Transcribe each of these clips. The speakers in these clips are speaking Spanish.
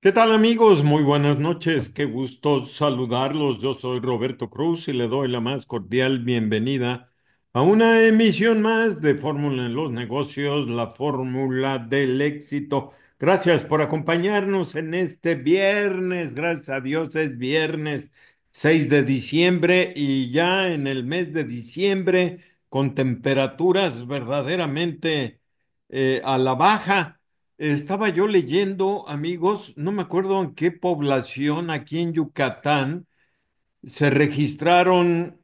¿Qué tal amigos? Muy buenas noches. Qué gusto saludarlos. Yo soy Roberto Cruz y le doy la más cordial bienvenida a una emisión más de Fórmula en los Negocios, la fórmula del éxito. Gracias por acompañarnos en este viernes. Gracias a Dios es viernes 6 de diciembre y ya en el mes de diciembre con temperaturas verdaderamente a la baja. Estaba yo leyendo, amigos, no me acuerdo en qué población aquí en Yucatán se registraron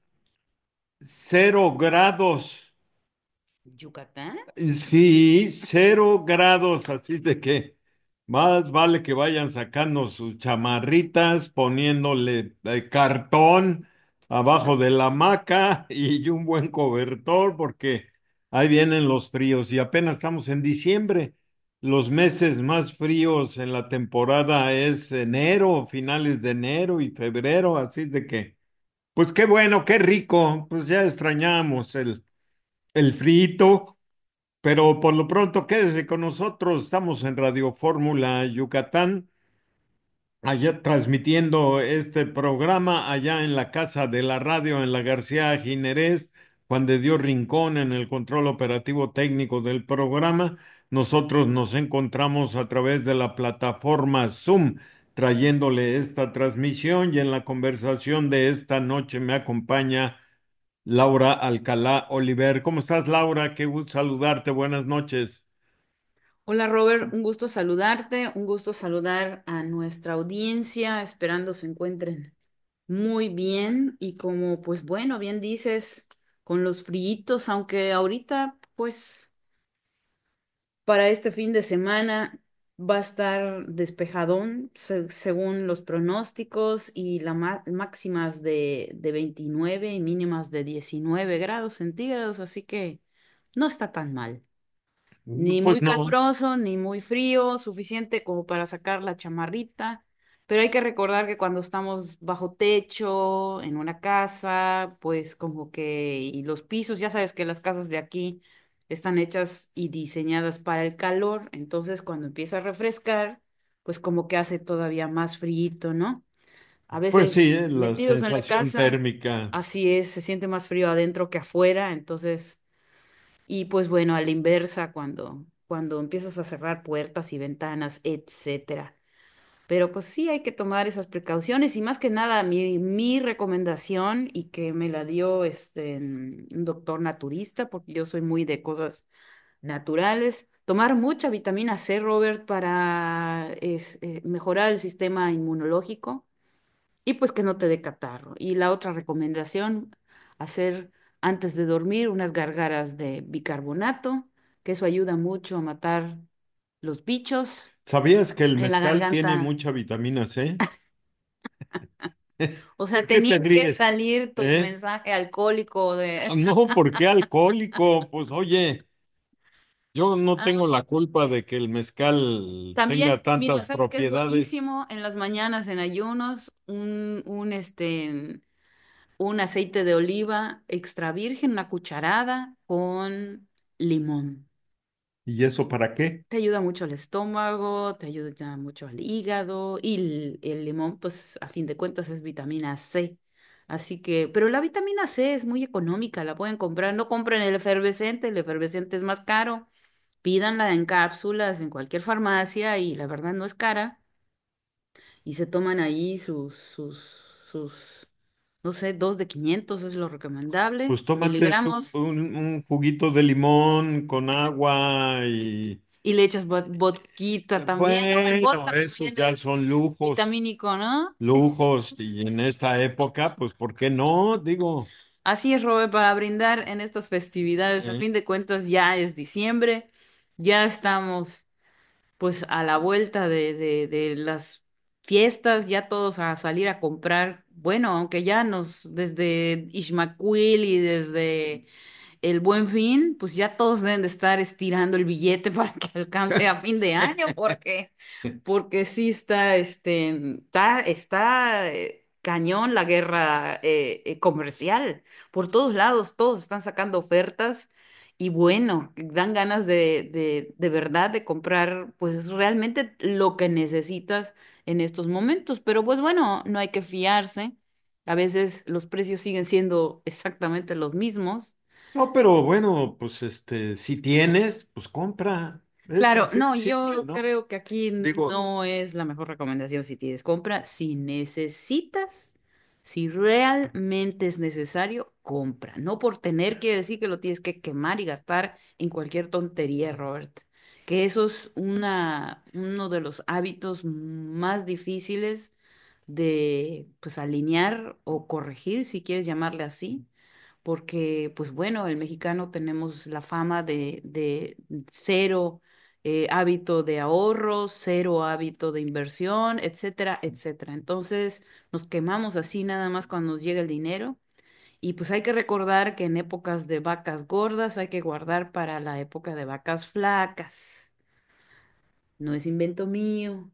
0 grados. ¿Yucatán? Sí, 0 grados, así de que más vale que vayan sacando sus chamarritas, poniéndole cartón abajo de la hamaca y un buen cobertor, porque ahí vienen los fríos y apenas estamos en diciembre. Los meses más fríos en la temporada es enero, finales de enero y febrero, así de que, pues qué bueno, qué rico, pues ya extrañamos el frito. Pero por lo pronto quédese con nosotros. Estamos en Radio Fórmula Yucatán, allá transmitiendo este programa allá en la casa de la radio en la García Ginerés, Juan de Dios Rincón en el control operativo técnico del programa. Nosotros nos encontramos a través de la plataforma Zoom, trayéndole esta transmisión y en la conversación de esta noche me acompaña Laura Alcalá Oliver. ¿Cómo estás, Laura? Qué gusto saludarte. Buenas noches. Hola Robert, un gusto saludarte, un gusto saludar a nuestra audiencia, esperando se encuentren muy bien y como pues bueno, bien dices, con los fríos, aunque ahorita pues para este fin de semana va a estar despejadón según los pronósticos y las máximas de 29 y mínimas de 19 grados centígrados, así que no está tan mal. Ni Pues muy no. caluroso, ni muy frío, suficiente como para sacar la chamarrita. Pero hay que recordar que cuando estamos bajo techo, en una casa, pues como que, y los pisos, ya sabes que las casas de aquí están hechas y diseñadas para el calor, entonces cuando empieza a refrescar, pues como que hace todavía más frío, ¿no? A Pues sí, veces la metidos en la sensación casa, térmica. así es, se siente más frío adentro que afuera, entonces... Y pues bueno, a la inversa, cuando empiezas a cerrar puertas y ventanas, etcétera. Pero pues sí hay que tomar esas precauciones y más que nada mi recomendación y que me la dio un doctor naturista, porque yo soy muy de cosas naturales, tomar mucha vitamina C, Robert, para mejorar el sistema inmunológico y pues que no te dé catarro. Y la otra recomendación, hacer antes de dormir unas gárgaras de bicarbonato, que eso ayuda mucho a matar los bichos ¿Sabías que el en la mezcal tiene garganta. mucha vitamina C? O sea, ¿Por qué tenía te que ríes? salir tu ¿Eh? mensaje alcohólico Ah, de... no, ¿por qué alcohólico? Pues oye, yo no tengo la culpa de que el mezcal También, tenga mira, tantas ¿sabes qué es propiedades. buenísimo? En las mañanas en ayunos, un aceite de oliva extra virgen, una cucharada con limón. ¿Y eso para qué? Te ayuda mucho al estómago, te ayuda mucho al hígado y el limón, pues a fin de cuentas es vitamina C. Así que, pero la vitamina C es muy económica, la pueden comprar. No compren el efervescente es más caro. Pídanla en cápsulas en cualquier farmacia y la verdad no es cara. Y se toman ahí sus, no sé, 2 de 500 es lo recomendable, Pues tómate miligramos. un juguito de limón con agua y Y le echas vodquita también. Bueno, el bueno, vodka esos también ya es son lujos. vitamínico, ¿no? Lujos y en esta época, pues, ¿por qué no? Digo, Así es, Robert, para brindar en estas festividades. A ¿eh? fin de cuentas, ya es diciembre, ya estamos pues a la vuelta de las fiestas, ya todos a salir a comprar. Bueno, aunque ya desde Ixmaquil y desde el Buen Fin, pues ya todos deben de estar estirando el billete para que alcance a fin de año, porque sí está cañón la guerra comercial. Por todos lados, todos están sacando ofertas Y bueno, dan ganas de verdad de comprar pues realmente lo que necesitas en estos momentos. Pero pues bueno, no hay que fiarse. A veces los precios siguen siendo exactamente los mismos. No, pero bueno, pues si tienes, pues compra. Es Claro, así de no, simple, yo ¿no? creo que aquí Digo, no es la mejor recomendación si tienes compra. Si necesitas, si realmente es necesario, compra. No por tener que decir que lo tienes que quemar y gastar en cualquier tontería, Robert. Que eso es uno de los hábitos más difíciles de pues alinear o corregir, si quieres llamarle así porque, pues bueno, el mexicano tenemos la fama de cero hábito de ahorro, cero hábito de inversión, etcétera, etcétera. Entonces, nos quemamos así nada más cuando nos llega el dinero. Y pues hay que recordar que en épocas de vacas gordas hay que guardar para la época de vacas flacas. No es invento mío.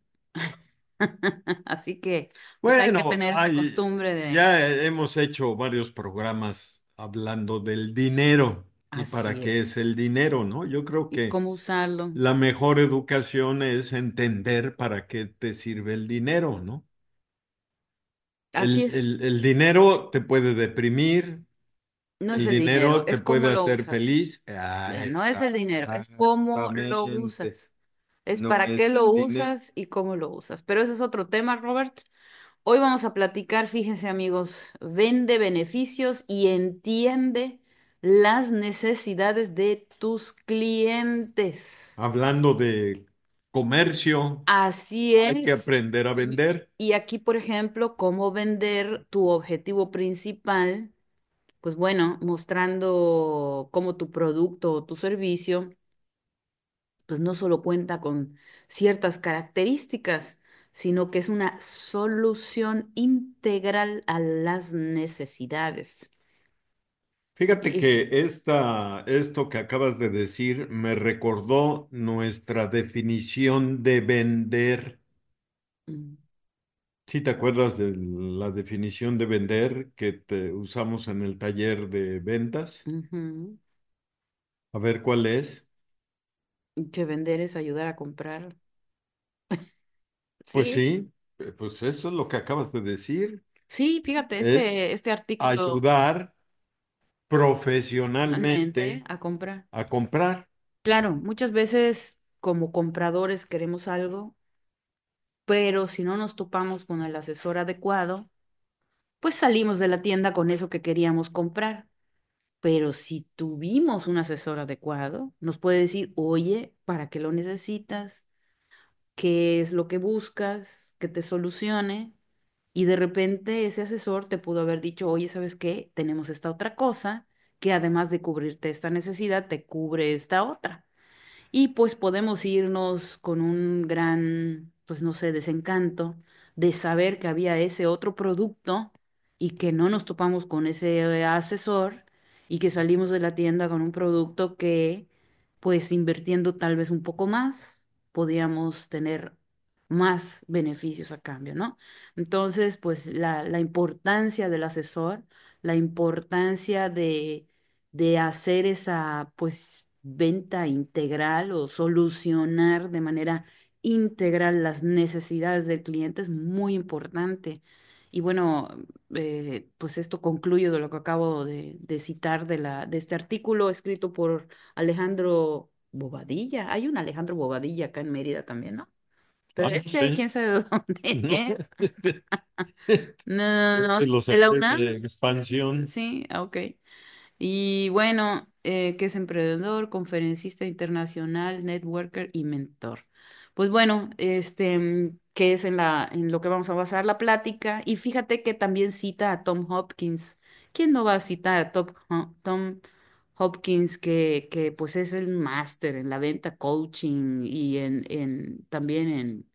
Así que, pues hay que bueno, tener esa costumbre de... ya hemos hecho varios programas hablando del dinero y para Así qué es es. el dinero, ¿no? Yo creo ¿Y que cómo usarlo? la mejor educación es entender para qué te sirve el dinero, ¿no? Así es. El dinero te puede deprimir, No es el el dinero, dinero te es cómo puede lo hacer usas. feliz. Ah, No es el dinero, es cómo lo exactamente. usas. Es No para qué es lo el dinero. usas y cómo lo usas. Pero ese es otro tema, Robert. Hoy vamos a platicar, fíjense amigos, vende beneficios y entiende las necesidades de tus clientes. Hablando de comercio, Así hay que es. aprender a vender. Y aquí, por ejemplo, cómo vender tu objetivo principal, pues bueno, mostrando cómo tu producto o tu servicio pues no solo cuenta con ciertas características, sino que es una solución integral a las necesidades. Fíjate Y, que esto que acabas de decir me recordó nuestra definición de vender. mm, ¿Sí te acuerdas de la definición de vender que te usamos en el taller de ventas? ujú, A ver cuál es. que vender es ayudar a comprar. Pues Sí, sí, pues eso es lo que acabas de decir. sí, fíjate, Es este artículo ayudar realmente profesionalmente a comprar. a comprar. Claro, muchas veces como compradores queremos algo, pero si no nos topamos con el asesor adecuado, pues salimos de la tienda con eso que queríamos comprar. Pero si tuvimos un asesor adecuado, nos puede decir, oye, ¿para qué lo necesitas? ¿Qué es lo que buscas? Que te solucione. Y de repente ese asesor te pudo haber dicho, oye, ¿sabes qué? Tenemos esta otra cosa que además de cubrirte esta necesidad, te cubre esta otra. Y pues podemos irnos con un gran, pues no sé, desencanto de saber que había ese otro producto y que no nos topamos con ese asesor y que salimos de la tienda con un producto que, pues invirtiendo tal vez un poco más, podíamos tener más beneficios a cambio, ¿no? Entonces, pues la importancia del asesor, la importancia de hacer esa, pues, venta integral o solucionar de manera integral las necesidades del cliente es muy importante. Y bueno, pues esto concluyo de lo que acabo de citar de este artículo escrito por Alejandro Bobadilla. Hay un Alejandro Bobadilla acá en Mérida también, ¿no? Ah, Pero no este, sé. quién sabe de dónde No, es. No, no, no. lo ¿De la saqué UNAM? de expansión. Sí, ah, ok. Y bueno, que es emprendedor, conferencista internacional, networker y mentor. Pues bueno, que es en lo que vamos a basar la plática. Y fíjate que también cita a Tom Hopkins. ¿Quién no va a citar a Tom Hopkins, que pues es el máster en la venta coaching y también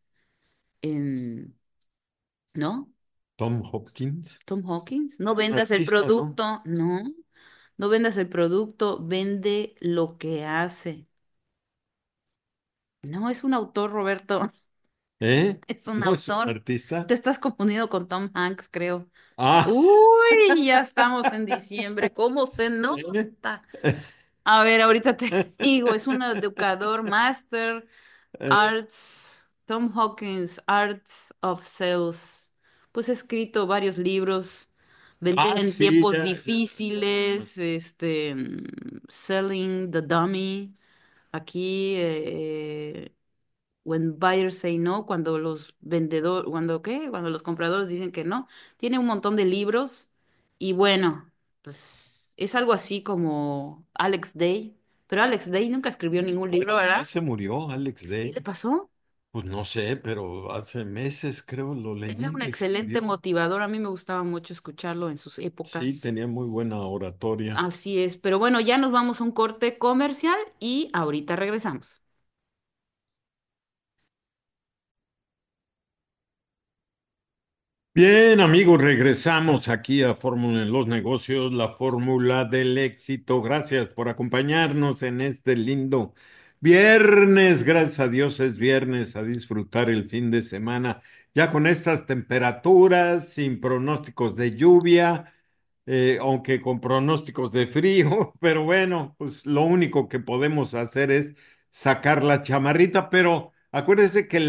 ¿no? Tom Hopkins. Tom Hawkins, no Es un vendas el artista, ¿no? producto, no, no vendas el producto, vende lo que hace. No es un autor, Roberto, ¿Eh? es un ¿No es un autor. Te artista? estás confundido con Tom Hanks, creo. Ah, Uy, ya estamos en diciembre, ¿cómo se ¿eh? nota? A ver, ahorita te digo, es un educador Master Arts, Tom Hawkins, Arts of Sales. Pues ha escrito varios libros, Vender Ah, en sí, tiempos ya, ya. difíciles, Selling the Dummy. Aquí, When Buyers Say No, cuando los vendedores, cuando qué, cuando los compradores dicen que no. Tiene un montón de libros y bueno, pues es algo así como Alex Day, pero Alex Day nunca escribió ningún libro, Ya ¿verdad? se murió Alex ¿Qué le Day. pasó? Pues no sé, pero hace meses creo lo Era leí un que se excelente murió. motivador, a mí me gustaba mucho escucharlo en sus Sí, épocas. tenía muy buena oratoria. Así es, pero bueno, ya nos vamos a un corte comercial y ahorita regresamos. Bien, amigos, regresamos aquí a Fórmula en los Negocios, la fórmula del éxito. Gracias por acompañarnos en este lindo viernes. Gracias a Dios es viernes, a disfrutar el fin de semana. Ya con estas temperaturas, sin pronósticos de lluvia, aunque con pronósticos de frío, pero bueno, pues lo único que podemos hacer es sacar la chamarrita, pero acuérdese que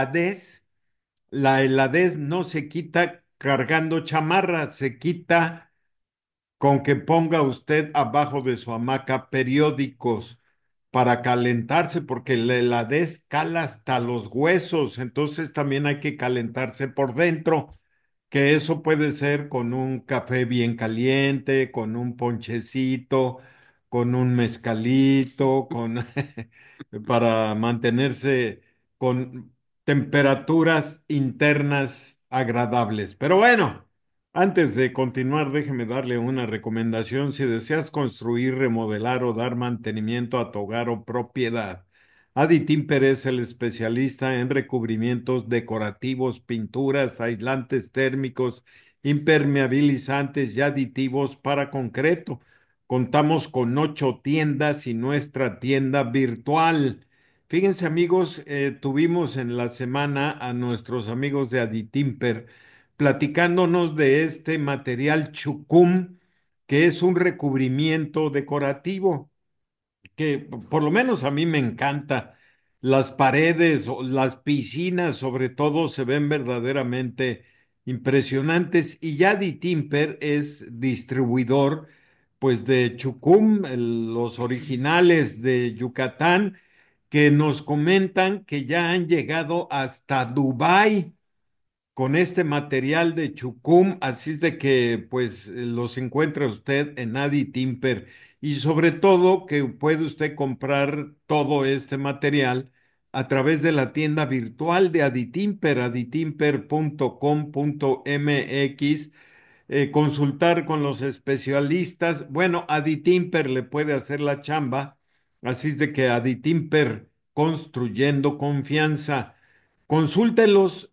la heladez no se quita cargando chamarra, se quita con que ponga usted abajo de su hamaca periódicos para calentarse, porque la heladez cala hasta los huesos, entonces también hay que calentarse por dentro, que eso puede ser con un café bien caliente, con un ponchecito, con un mezcalito, con para mantenerse con temperaturas internas agradables. Pero bueno. Antes de continuar, déjeme darle una recomendación. Si deseas construir, remodelar o dar mantenimiento a tu hogar o propiedad, Adi Timper es el especialista en recubrimientos decorativos, pinturas, aislantes térmicos, impermeabilizantes y aditivos para concreto. Contamos con 8 tiendas y nuestra tienda virtual. Fíjense, amigos, tuvimos en la semana a nuestros amigos de Adi Timper platicándonos de este material chucum, que es un recubrimiento decorativo, que por lo menos a mí me encanta. Las paredes o las piscinas, sobre todo, se ven verdaderamente impresionantes. Y Yadi Timper es distribuidor, pues, de Chucum, los originales de Yucatán, que nos comentan que ya han llegado hasta Dubái con este material de Chucum, así es de que pues los encuentra usted en Adi Timper y sobre todo que puede usted comprar todo este material a través de la tienda virtual de Adi Timper, aditimper.com.mx, consultar con los especialistas. Bueno, Adi Timper le puede hacer la chamba, así es de que Adi Timper construyendo confianza. Consúltelos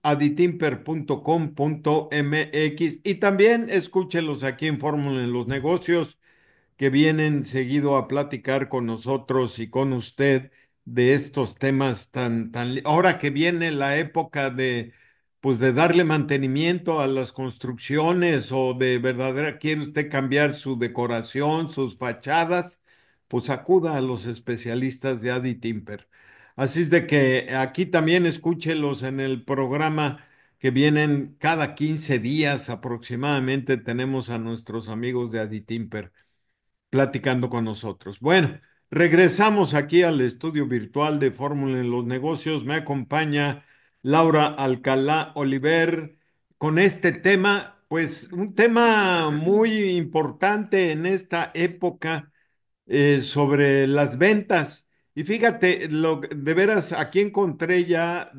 aditimper.com.mx y también escúchelos aquí en Fórmula en los Negocios, que vienen seguido a platicar con nosotros y con usted de estos temas ahora que viene la época de, pues, de darle mantenimiento a las construcciones o de verdadera, quiere usted cambiar su decoración, sus fachadas, pues acuda a los especialistas de Adi Timper. Así es de que aquí también escúchelos en el programa que vienen cada 15 días aproximadamente. Tenemos a nuestros amigos de Adi Timper platicando con nosotros. Bueno, regresamos aquí al estudio virtual de Fórmula en los Negocios. Me acompaña Laura Alcalá Oliver con este tema, pues un tema muy importante en esta época, sobre las ventas. Y fíjate, de veras, aquí encontré ya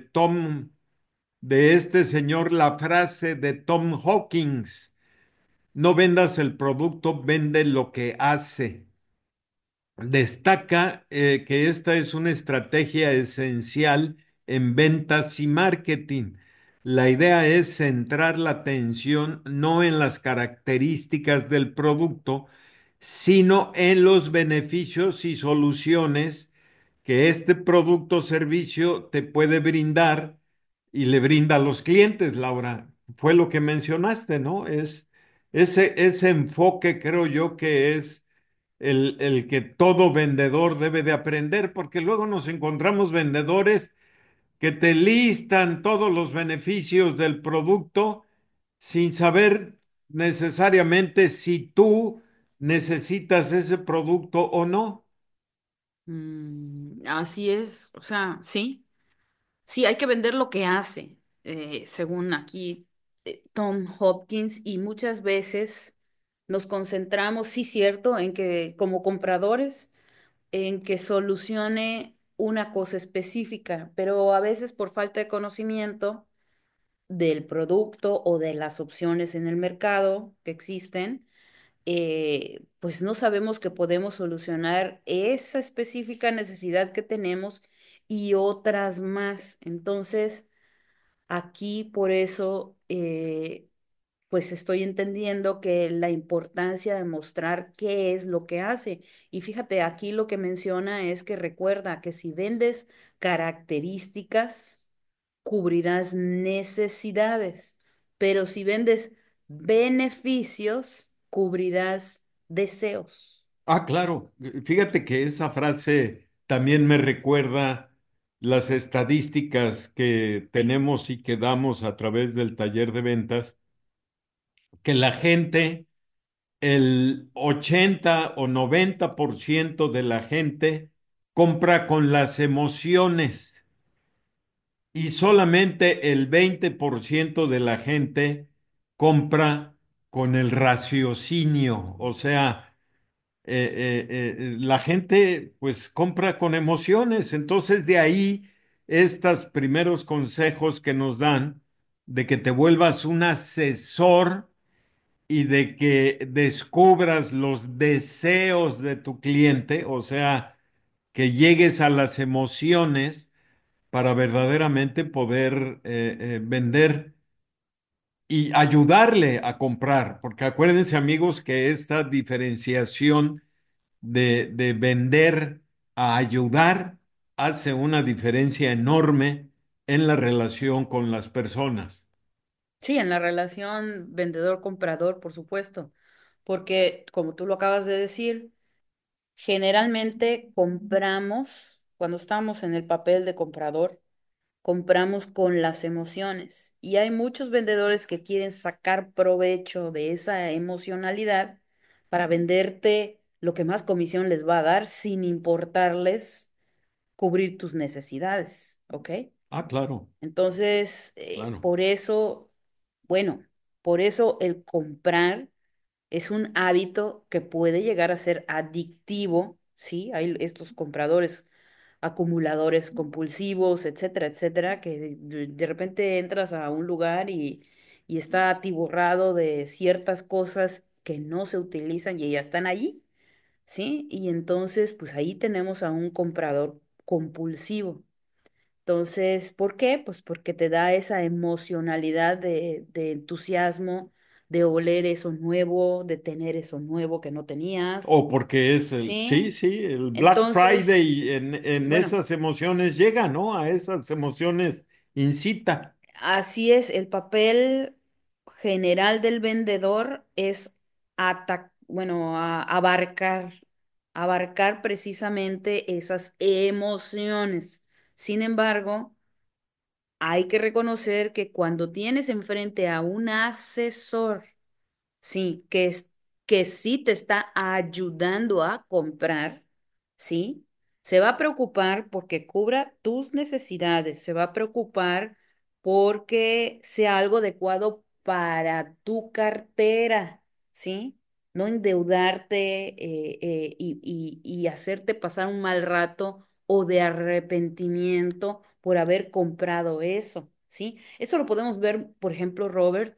de este señor, la frase de Tom Hawkins: no vendas el producto, vende lo que hace. Destaca que esta es una estrategia esencial en ventas y marketing. La idea es centrar la atención no en las características del producto, sino en los beneficios y soluciones que este producto o servicio te puede brindar y le brinda a los clientes, Laura. Fue lo que mencionaste, ¿no? Es ese enfoque, creo yo, que es el que todo vendedor debe de aprender, porque luego nos encontramos vendedores que te listan todos los beneficios del producto sin saber necesariamente si tú necesitas ese producto o no. Así es, o sea, sí, sí, hay que vender lo que hace, según aquí Tom Hopkins, y muchas veces nos concentramos, sí, cierto, en que como compradores, en que solucione una cosa específica, pero a veces por falta de conocimiento del producto o de las opciones en el mercado que existen, pues no sabemos que podemos solucionar esa específica necesidad que tenemos y otras más. Entonces, aquí por eso, pues estoy entendiendo que la importancia de mostrar qué es lo que hace. Y fíjate, aquí lo que menciona es que recuerda que si vendes características, cubrirás necesidades, pero si vendes beneficios, cubrirás deseos. Ah, claro. Fíjate que esa frase también me recuerda las estadísticas que tenemos y que damos a través del taller de ventas, que la gente, el 80 o 90% de la gente compra con las emociones y solamente el 20% de la gente compra con el raciocinio. O sea, la gente pues compra con emociones. Entonces de ahí estos primeros consejos que nos dan de que te vuelvas un asesor y de que descubras los deseos de tu cliente, o sea, que llegues a las emociones para verdaderamente poder vender y ayudarle a comprar, porque acuérdense amigos que esta diferenciación de vender a ayudar hace una diferencia enorme en la relación con las personas. Sí, en la relación vendedor-comprador, por supuesto, porque como tú lo acabas de decir, generalmente compramos, cuando estamos en el papel de comprador, compramos con las emociones. Y hay muchos vendedores que quieren sacar provecho de esa emocionalidad para venderte lo que más comisión les va a dar sin importarles cubrir tus necesidades, ¿ok? Ah, claro, Entonces, claro. por eso, bueno, por eso el comprar es un hábito que puede llegar a ser adictivo, ¿sí? Hay estos compradores acumuladores compulsivos, etcétera, etcétera, que de repente entras a un lugar y está atiborrado de ciertas cosas que no se utilizan y ya están allí, ¿sí? Y entonces, pues ahí tenemos a un comprador compulsivo. Entonces, ¿por qué? Pues porque te da esa emocionalidad de entusiasmo, de oler eso nuevo, de tener eso nuevo que no tenías, O porque es sí, ¿sí? sí, el Black Entonces, Friday en bueno, esas emociones llega, ¿no? A esas emociones incita. así es, el papel general del vendedor es bueno, abarcar precisamente esas emociones. Sin embargo, hay que reconocer que cuando tienes enfrente a un asesor, sí, que sí te está ayudando a comprar, sí, se va a preocupar porque cubra tus necesidades, se va a preocupar porque sea algo adecuado para tu cartera, sí, no endeudarte y hacerte pasar un mal rato o de arrepentimiento por haber comprado eso, sí. Eso lo podemos ver, por ejemplo, Robert,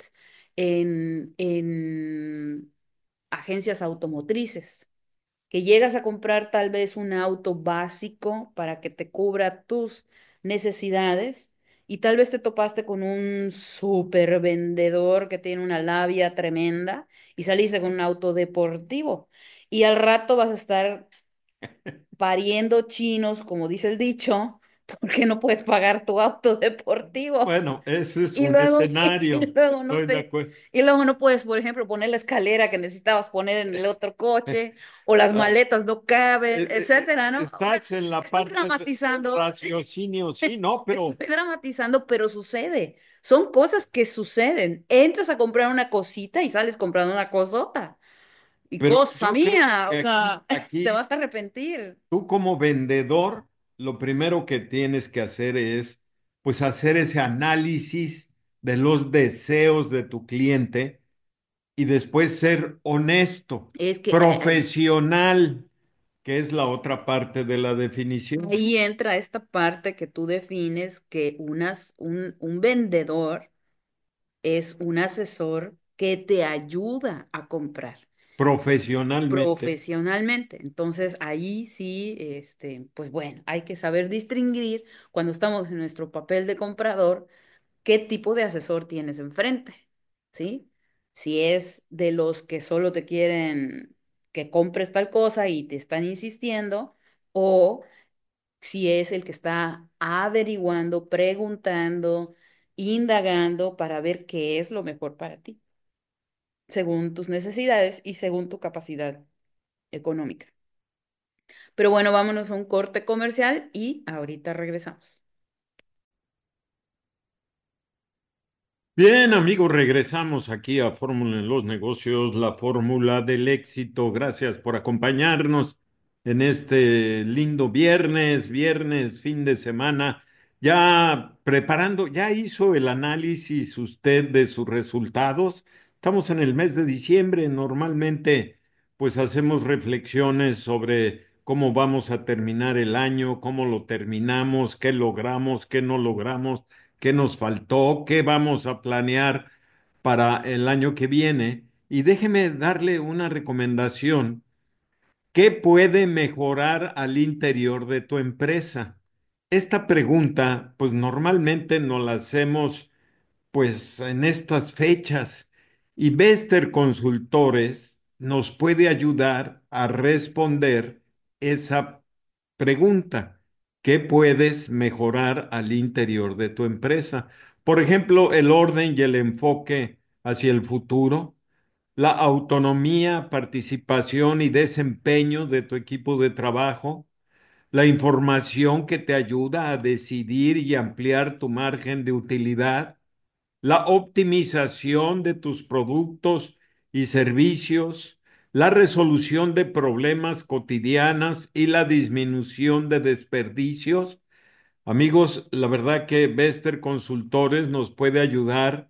en agencias automotrices, que llegas a comprar tal vez un auto básico para que te cubra tus necesidades y tal vez te topaste con un super vendedor que tiene una labia tremenda y saliste con un auto deportivo y al rato vas a estar pariendo chinos, como dice el dicho, porque no puedes pagar tu auto deportivo. Bueno, ese es Y un luego, y escenario, luego no estoy de te, acuerdo. y luego no puedes, por ejemplo, poner la escalera que necesitabas poner en el otro coche, o las Ah, maletas no caben, etcétera, ¿no? O sea, estás en la estoy parte del dramatizando, raciocinio, sí, no, estoy pero, dramatizando, pero sucede. Son cosas que suceden. Entras a comprar una cosita y sales comprando una cosota. Y pero cosa yo creo mía, o que aquí, sea, te aquí vas a arrepentir. tú como vendedor, lo primero que tienes que hacer es, pues, hacer ese análisis de los deseos de tu cliente y después ser honesto, Es que profesional, que es la otra parte de la definición. ahí entra esta parte que tú defines que un vendedor es un asesor que te ayuda a comprar Profesionalmente. profesionalmente. Entonces, ahí sí, pues bueno, hay que saber distinguir cuando estamos en nuestro papel de comprador, qué tipo de asesor tienes enfrente, ¿sí? Si es de los que solo te quieren que compres tal cosa y te están insistiendo, o si es el que está averiguando, preguntando, indagando para ver qué es lo mejor para ti, según tus necesidades y según tu capacidad económica. Pero bueno, vámonos a un corte comercial y ahorita regresamos. Bien, amigos, regresamos aquí a Fórmula en los Negocios, la fórmula del éxito. Gracias por acompañarnos en este lindo viernes, fin de semana. Ya preparando, ya hizo el análisis usted de sus resultados. Estamos en el mes de diciembre. Normalmente, pues hacemos reflexiones sobre cómo vamos a terminar el año, cómo lo terminamos, qué logramos, qué no logramos, qué nos faltó, qué vamos a planear para el año que viene. Y déjeme darle una recomendación. ¿Qué puede mejorar al interior de tu empresa? Esta pregunta, pues normalmente nos la hacemos pues en estas fechas y Bester Consultores nos puede ayudar a responder esa pregunta. ¿Qué puedes mejorar al interior de tu empresa? Por ejemplo, el orden y el enfoque hacia el futuro, la autonomía, participación y desempeño de tu equipo de trabajo, la información que te ayuda a decidir y ampliar tu margen de utilidad, la optimización de tus productos y servicios, la resolución de problemas cotidianas y la disminución de desperdicios. Amigos, la verdad que Bester Consultores nos puede ayudar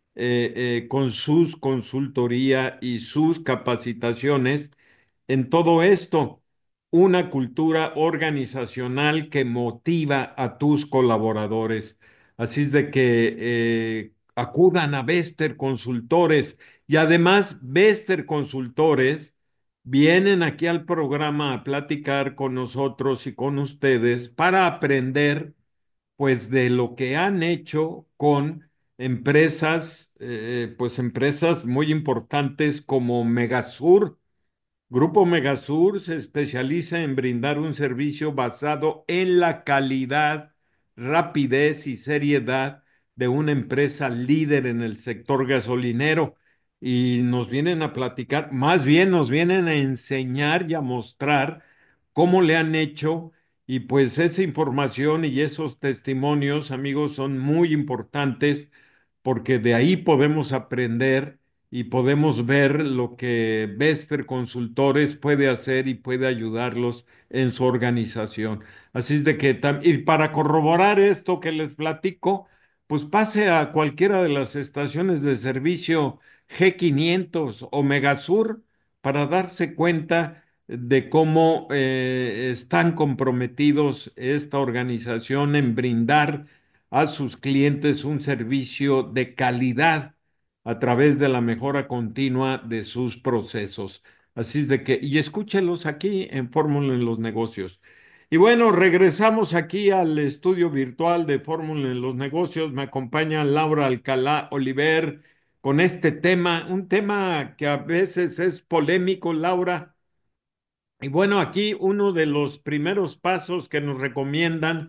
con sus consultoría y sus capacitaciones en todo esto, una cultura organizacional que motiva a tus colaboradores. Así es de que acudan a Bester Consultores y además Bester Consultores vienen aquí al programa a platicar con nosotros y con ustedes para aprender pues de lo que han hecho con empresas, pues empresas muy importantes como Megasur. Grupo Megasur se especializa en brindar un servicio basado en la calidad, rapidez y seriedad de una empresa líder en el sector gasolinero. Y nos vienen a platicar, más bien nos vienen a enseñar y a mostrar cómo le han hecho. Y pues esa información y esos testimonios, amigos, son muy importantes porque de ahí podemos aprender y podemos ver lo que Bester Consultores puede hacer y puede ayudarlos en su organización. Así es de que, y para corroborar esto que les platico, pues pase a cualquiera de las estaciones de servicio G500 o Megasur para darse cuenta de cómo están comprometidos esta organización en brindar a sus clientes un servicio de calidad a través de la mejora continua de sus procesos. Así es de que, y escúchelos aquí en Fórmula en los Negocios. Y bueno, regresamos aquí al estudio virtual de Fórmula en los Negocios. Me acompaña Laura Alcalá Oliver con este tema, un tema que a veces es polémico, Laura. Y bueno, aquí uno de los primeros pasos que nos recomiendan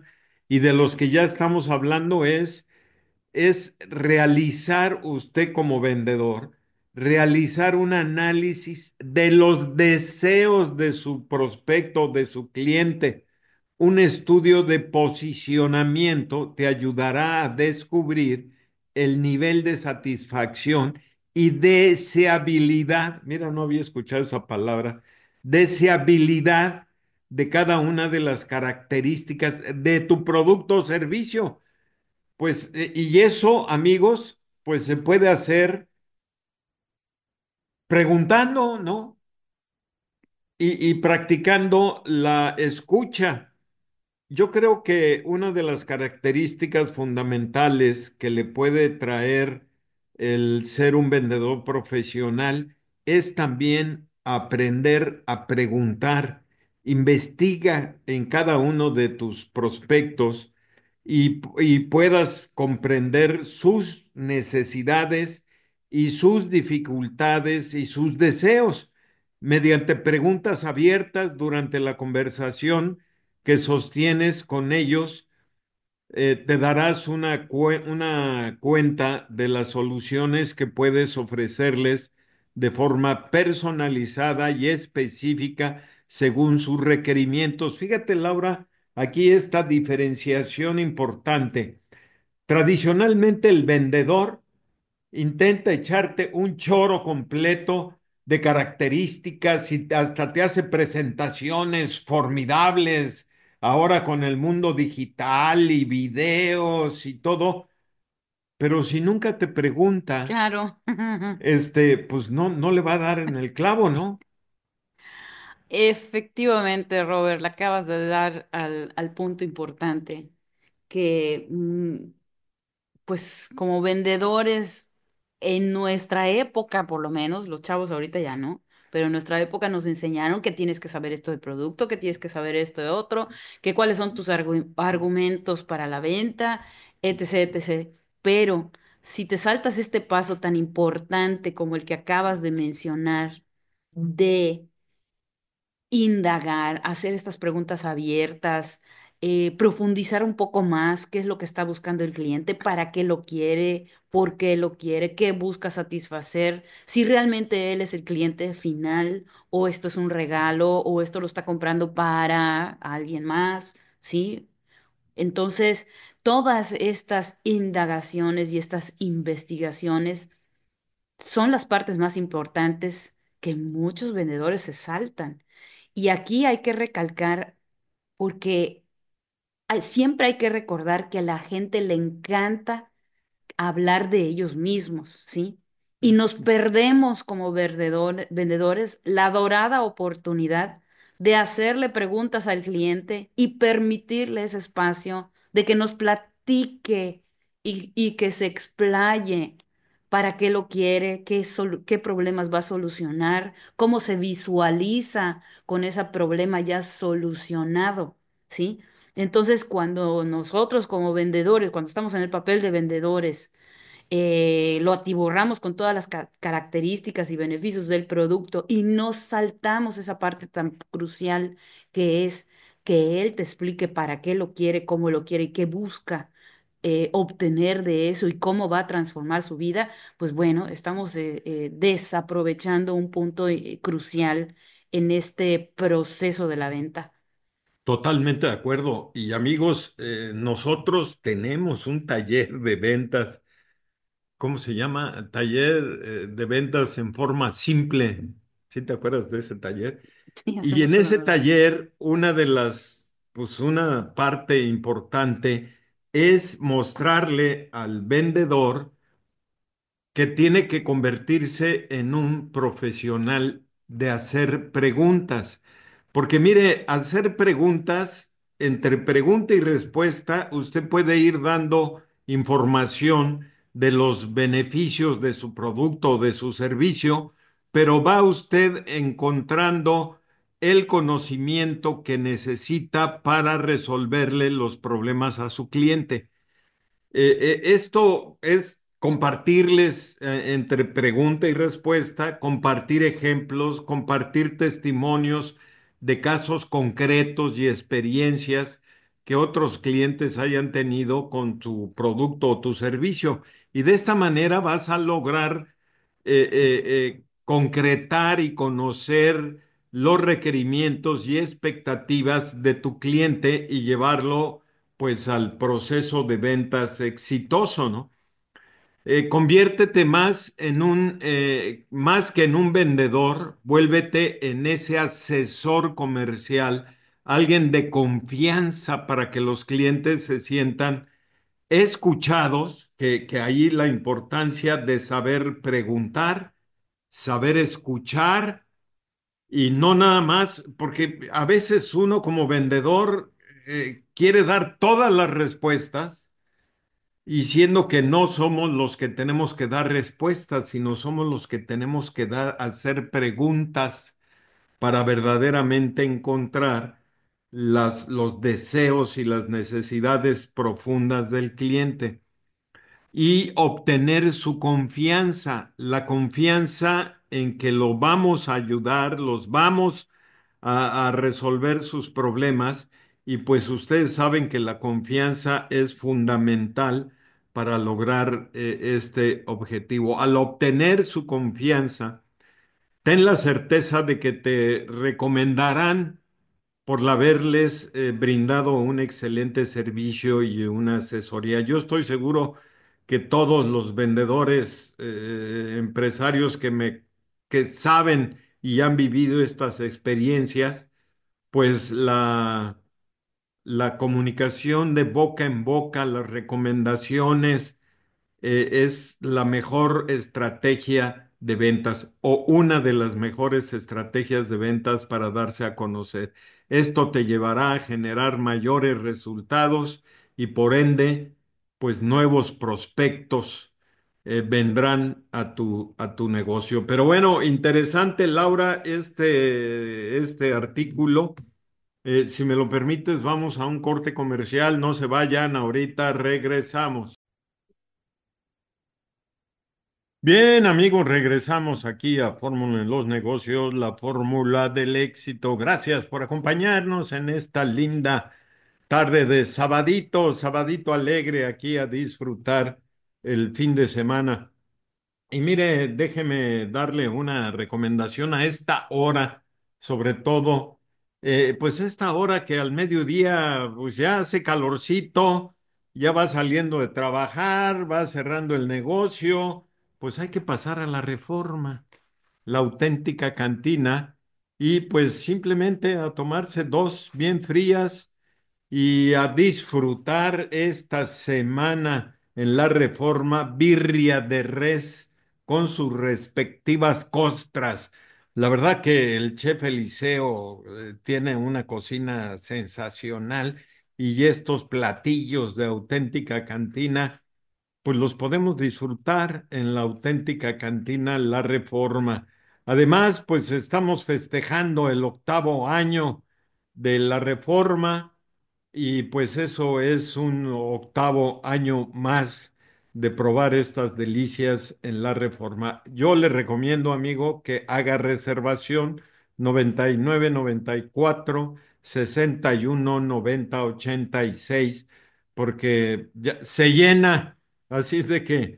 y de los que ya estamos hablando es realizar usted como vendedor, realizar un análisis de los deseos de su prospecto, de su cliente. Un estudio de posicionamiento te ayudará a descubrir el nivel de satisfacción y deseabilidad. Mira, no había escuchado esa palabra. Deseabilidad de cada una de las características de tu producto o servicio. Pues, y eso, amigos, pues se puede hacer preguntando, ¿no? Y practicando la escucha. Yo creo que una de las características fundamentales que le puede traer el ser un vendedor profesional es también aprender a preguntar. Investiga en cada uno de tus prospectos y puedas comprender sus necesidades y sus dificultades y sus deseos mediante preguntas abiertas durante la conversación que sostienes con ellos, te darás una cuenta de las soluciones que puedes ofrecerles de forma personalizada y específica según sus requerimientos. Fíjate, Laura, aquí esta diferenciación importante. Tradicionalmente el vendedor intenta echarte un choro completo de características y hasta te hace presentaciones formidables ahora con el mundo digital y videos y todo, pero si nunca te pregunta, Claro. pues no le va a dar en el clavo, ¿no? Efectivamente, Robert, le acabas de dar al punto importante, que pues como vendedores en nuestra época, por lo menos, los chavos ahorita ya no, pero en nuestra época nos enseñaron que tienes que saber esto de producto, que tienes que saber esto de otro, que cuáles son tus argumentos para la venta, etc., etc. Pero si te saltas este paso tan importante como el que acabas de mencionar, de indagar, hacer estas preguntas abiertas, profundizar un poco más qué es lo que está buscando el cliente, para qué lo quiere, por qué lo quiere, qué busca satisfacer, si realmente él es el cliente final o esto es un regalo o esto lo está comprando para alguien más, ¿sí? Entonces, todas estas indagaciones y estas investigaciones son las partes más importantes que muchos vendedores se saltan. Y aquí hay que recalcar, porque siempre hay que recordar que a la gente le encanta hablar de ellos mismos, ¿sí? Y nos perdemos como vendedores la dorada oportunidad de hacerle preguntas al cliente y permitirle ese espacio de que nos platique y que se explaye para qué lo quiere, qué problemas va a solucionar, cómo se visualiza con ese problema ya solucionado, ¿sí? Entonces, cuando nosotros como vendedores, cuando estamos en el papel de vendedores, lo atiborramos con todas las características y beneficios del producto y no saltamos esa parte tan crucial que es que él te explique para qué lo quiere, cómo lo quiere y qué busca obtener de eso y cómo va a transformar su vida, pues bueno, estamos desaprovechando un punto crucial en este proceso de la venta. Totalmente de acuerdo. Y amigos, nosotros tenemos un taller de ventas. ¿Cómo se llama? Taller de ventas en forma simple. ¿Sí te acuerdas de ese taller? Sí, hace Y en mucho no ese lo veo. taller, pues una parte importante es mostrarle al vendedor que tiene que convertirse en un profesional de hacer preguntas. Porque mire, hacer preguntas, entre pregunta y respuesta, usted puede ir dando información de los beneficios de su producto o de su servicio, pero va usted encontrando el conocimiento que necesita para resolverle los problemas a su cliente. Esto es compartirles entre pregunta y respuesta, compartir ejemplos, compartir testimonios de casos concretos y experiencias que otros clientes hayan tenido con tu producto o tu servicio. Y de esta manera vas a lograr concretar y conocer los requerimientos y expectativas de tu cliente y llevarlo pues al proceso de ventas exitoso, ¿no? Conviértete más en más que en un vendedor, vuélvete en ese asesor comercial, alguien de confianza para que los clientes se sientan escuchados, que ahí la importancia de saber preguntar, saber escuchar y no nada más, porque a veces uno como vendedor quiere dar todas las respuestas y siendo que no somos los que tenemos que dar respuestas, sino somos los que tenemos que hacer preguntas para verdaderamente encontrar los deseos y las necesidades profundas del cliente y obtener su confianza, la confianza en que lo vamos a ayudar, los vamos a resolver sus problemas y pues ustedes saben que la confianza es fundamental para lograr este objetivo. Al obtener su confianza, ten la certeza de que te recomendarán por haberles brindado un excelente servicio y una asesoría. Yo estoy seguro que todos los vendedores, empresarios que saben y han vivido estas experiencias, pues la comunicación de boca en boca, las recomendaciones, es la mejor estrategia de ventas o una de las mejores estrategias de ventas para darse a conocer. Esto te llevará a generar mayores resultados y por ende, pues nuevos prospectos vendrán a tu negocio. Pero bueno, interesante, Laura, este artículo. Si me lo permites, vamos a un corte comercial. No se vayan, ahorita regresamos. Bien, amigos, regresamos aquí a Fórmula en los Negocios, la fórmula del éxito. Gracias por acompañarnos en esta linda tarde de sabadito, sabadito alegre aquí a disfrutar el fin de semana. Y mire, déjeme darle una recomendación a esta hora, sobre todo, pues esta hora que al mediodía, pues ya hace calorcito, ya va saliendo de trabajar, va cerrando el negocio, pues hay que pasar a la Reforma, la auténtica cantina, y pues simplemente a tomarse dos bien frías y a disfrutar esta semana en la Reforma birria de res con sus respectivas costras. La verdad que el chef Eliseo tiene una cocina sensacional y estos platillos de auténtica cantina pues los podemos disfrutar en la auténtica cantina La Reforma. Además, pues estamos festejando el 8º año de la Reforma y pues eso es un 8º año más de probar estas delicias en La Reforma. Yo le recomiendo, amigo, que haga reservación 99 94 61 90 86 porque se llena. Así es de que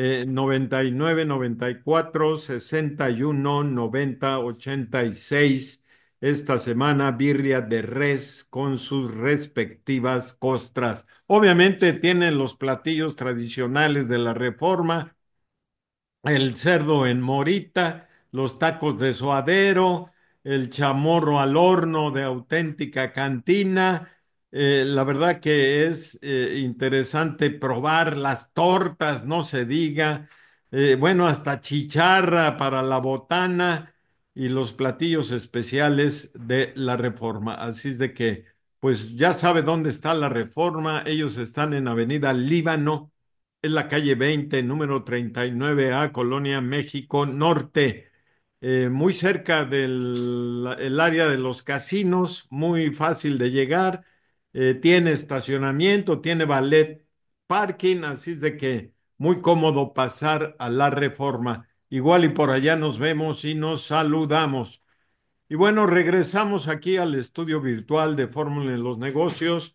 99 94 61 90 86 esta semana birria de res con sus respectivas costras. Obviamente tienen los platillos tradicionales de la Reforma, el cerdo en morita, los tacos de suadero, el chamorro al horno de auténtica cantina. La verdad que es interesante probar las tortas, no se diga. Bueno, hasta chicharra para la botana y los platillos especiales de la Reforma. Así es de que, pues ya sabe dónde está la Reforma. Ellos están en Avenida Líbano, es la calle 20, número 39A, Colonia México Norte, muy cerca del el área de los casinos, muy fácil de llegar, tiene estacionamiento, tiene valet parking, así es de que muy cómodo pasar a la Reforma. Igual y por allá nos vemos y nos saludamos. Y bueno, regresamos aquí al estudio virtual de Fórmula en los Negocios.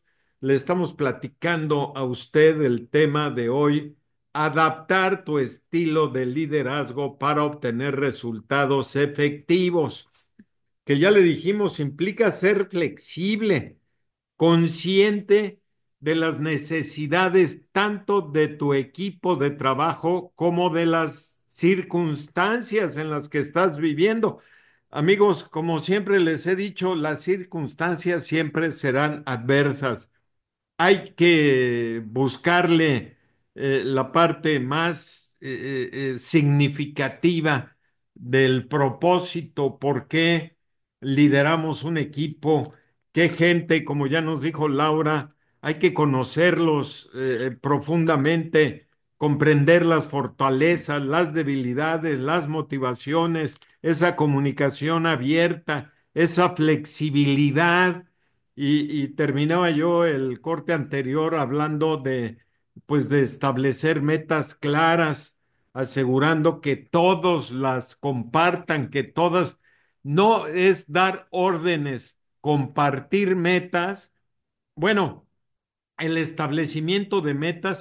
le estamos platicando a usted el tema de hoy, adaptar tu estilo de liderazgo para obtener resultados efectivos, que ya le dijimos, implica ser flexible, consciente de las necesidades tanto de tu equipo de trabajo como de las circunstancias en las que estás viviendo. Amigos, como siempre les he dicho, las circunstancias siempre serán adversas. Hay que buscarle la parte más significativa del propósito, por qué lideramos un equipo, qué gente, como ya nos dijo Laura, hay que conocerlos profundamente, comprender las fortalezas, las debilidades, las motivaciones, esa comunicación abierta, esa flexibilidad y terminaba yo el corte anterior hablando de, pues, de establecer metas claras, asegurando que todos las compartan, que todas, no es dar órdenes, compartir metas. Bueno, el establecimiento de metas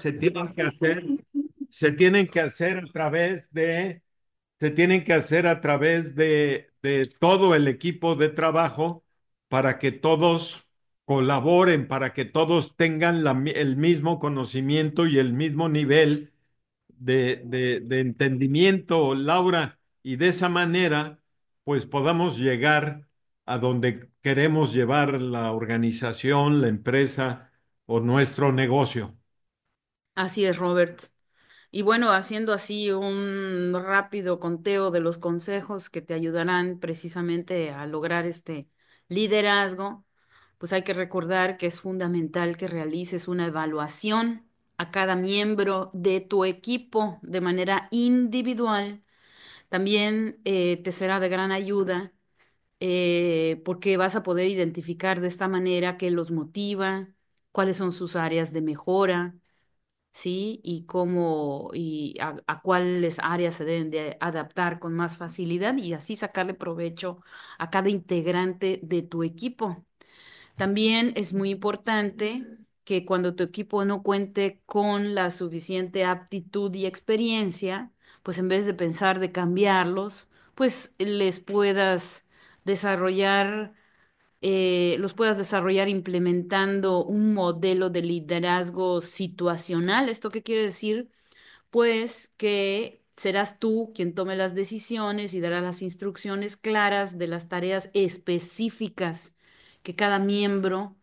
se tienen que hacer a través de se tienen que hacer a través de todo el equipo de trabajo para que todos colaboren, para que todos tengan el mismo conocimiento y el mismo nivel de entendimiento, Laura, y de esa manera, pues podamos llegar a donde queremos llevar la organización, la empresa o nuestro negocio. Así es, Robert. Y bueno, haciendo así un rápido conteo de los consejos que te ayudarán precisamente a lograr este liderazgo, pues hay que recordar que es fundamental que realices una evaluación a cada miembro de tu equipo de manera individual. También te será de gran ayuda porque vas a poder identificar de esta manera qué los motiva, cuáles son sus áreas de mejora, ¿sí? Y cómo y a cuáles áreas se deben de adaptar con más facilidad y así sacarle provecho a cada integrante de tu equipo. También es muy importante que cuando tu equipo no cuente con la suficiente aptitud y experiencia, pues en vez de pensar de cambiarlos, pues les puedas desarrollar los puedas desarrollar implementando un modelo de liderazgo situacional. ¿Esto qué quiere decir? Pues que serás tú quien tome las decisiones y dará las instrucciones claras de las tareas específicas que cada miembro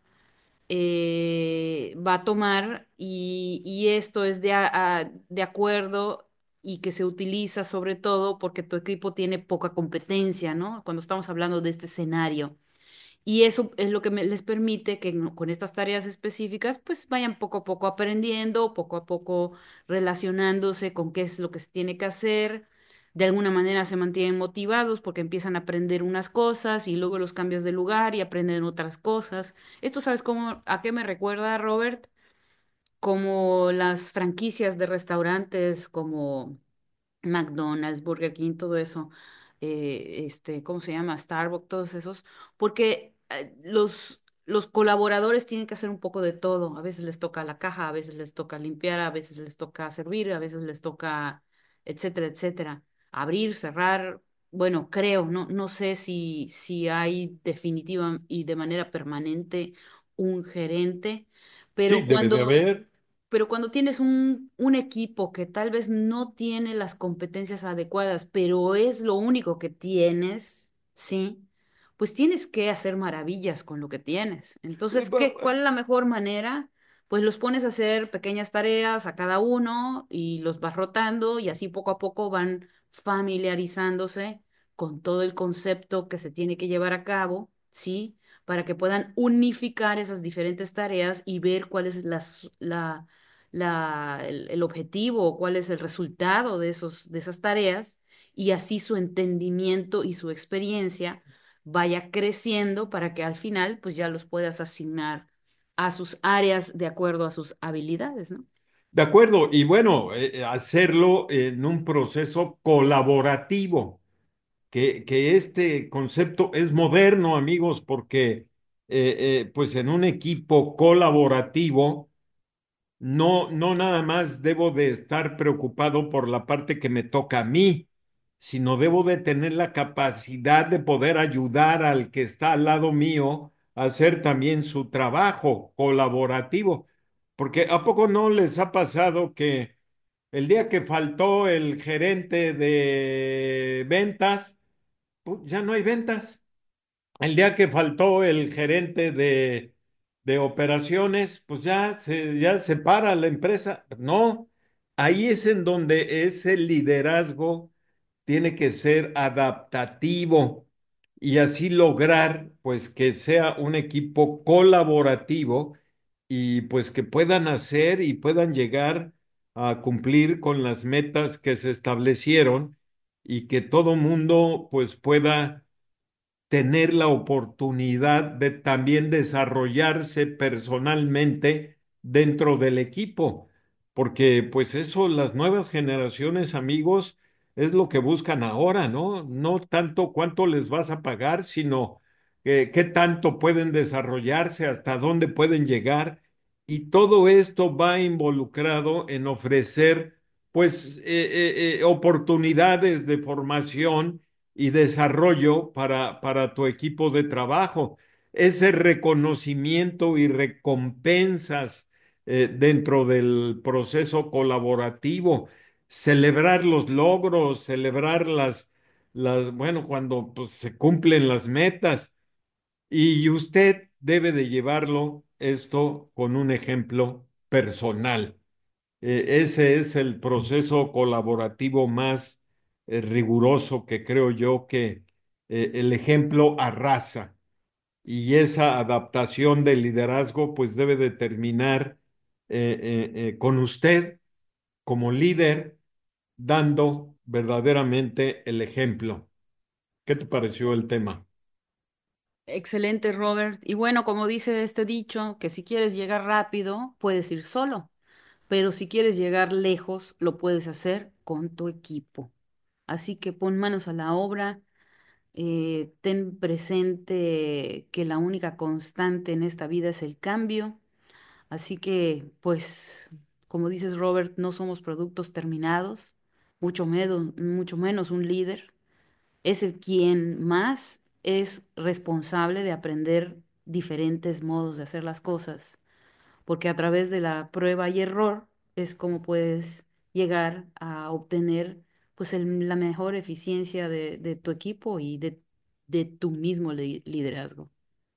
va a tomar y esto es de acuerdo y que se utiliza sobre todo porque tu equipo tiene poca competencia, ¿no? Cuando estamos hablando de este escenario. Y eso es lo que les permite que con estas tareas específicas, pues vayan poco a poco aprendiendo, poco a poco relacionándose con qué es lo que se tiene que hacer. De alguna manera se mantienen motivados porque empiezan a aprender unas cosas y luego los cambias de lugar y aprenden otras cosas. Esto, ¿sabes cómo, a qué me recuerda, Robert? Como las franquicias de restaurantes, como McDonald's, Burger King, todo eso, ¿cómo se llama? Starbucks, todos esos, porque los colaboradores tienen que hacer un poco de todo. A veces les toca la caja, a veces les toca limpiar, a veces les toca servir, a veces les toca, etcétera, etcétera. Abrir, cerrar. Bueno, creo, no sé si hay definitiva y de manera permanente un gerente, Sí, pero debe de cuando haber. pero cuando tienes un equipo que tal vez no tiene las competencias adecuadas, pero es lo único que tienes, ¿sí? Pues tienes que hacer maravillas con lo que tienes. Entonces, ¿cuál es la mejor manera? Pues los pones a hacer pequeñas tareas a cada uno y los vas rotando y así poco a poco van familiarizándose con todo el concepto que se tiene que llevar a cabo, ¿sí? Para que puedan unificar esas diferentes tareas y ver cuál es el objetivo o cuál es el resultado de esas tareas y así su entendimiento y su experiencia vaya creciendo para que al final pues ya los puedas asignar a sus áreas de acuerdo a sus habilidades, ¿no? De acuerdo, y bueno, hacerlo en un proceso colaborativo, que este concepto es moderno, amigos, porque pues en un equipo colaborativo, no nada más debo de estar preocupado por la parte que me toca a mí, sino debo de tener la capacidad de poder ayudar al que está al lado mío a hacer también su trabajo colaborativo. Porque ¿a poco no les ha pasado que el día que faltó el gerente de ventas, pues, ya no hay ventas? El día que faltó el gerente de operaciones, pues ya se para la empresa. No, ahí es en donde ese liderazgo tiene que ser adaptativo y así lograr pues que sea un equipo colaborativo y pues que puedan hacer y puedan llegar a cumplir con las metas que se establecieron y que todo mundo pues pueda tener la oportunidad de también desarrollarse personalmente dentro del equipo, porque pues eso las nuevas generaciones, amigos, es lo que buscan ahora, ¿no? No tanto cuánto les vas a pagar, sino qué tanto pueden desarrollarse, hasta dónde pueden llegar, y todo esto va involucrado en ofrecer pues oportunidades de formación y desarrollo para tu equipo de trabajo. Ese reconocimiento y recompensas dentro del proceso colaborativo, celebrar los logros, celebrar bueno, cuando pues, se cumplen las metas. Y usted debe de llevarlo esto con un ejemplo personal. Ese es el proceso colaborativo más riguroso que creo yo que el ejemplo arrasa y esa adaptación del liderazgo pues debe de terminar con usted como líder dando verdaderamente el ejemplo. ¿Qué te pareció el tema? Excelente, Robert. Y bueno, como dice este dicho, que si quieres llegar rápido, puedes ir solo, pero si quieres llegar lejos, lo puedes hacer con tu equipo. Así que pon manos a la obra, ten presente que la única constante en esta vida es el cambio. Así que, pues, como dices, Robert, no somos productos terminados, mucho menos un líder. Es el quien más es responsable de aprender diferentes modos de hacer las cosas, porque a través de la prueba y error es como puedes llegar a obtener pues la mejor eficiencia de tu equipo y de tu mismo liderazgo.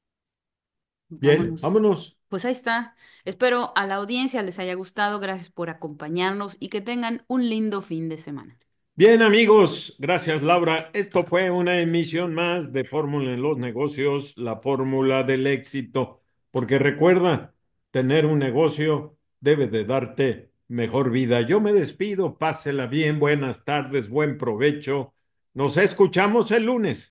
Bien, Vámonos. vámonos. Pues ahí está. Espero a la audiencia les haya gustado. Gracias por acompañarnos y que tengan un lindo fin de semana. Bien, amigos, gracias Laura. Esto fue una emisión más de Fórmula en los negocios, la fórmula del éxito, porque recuerda, tener un negocio debe de darte mejor vida. Yo me despido, pásela bien, buenas tardes, buen provecho. Nos escuchamos el lunes.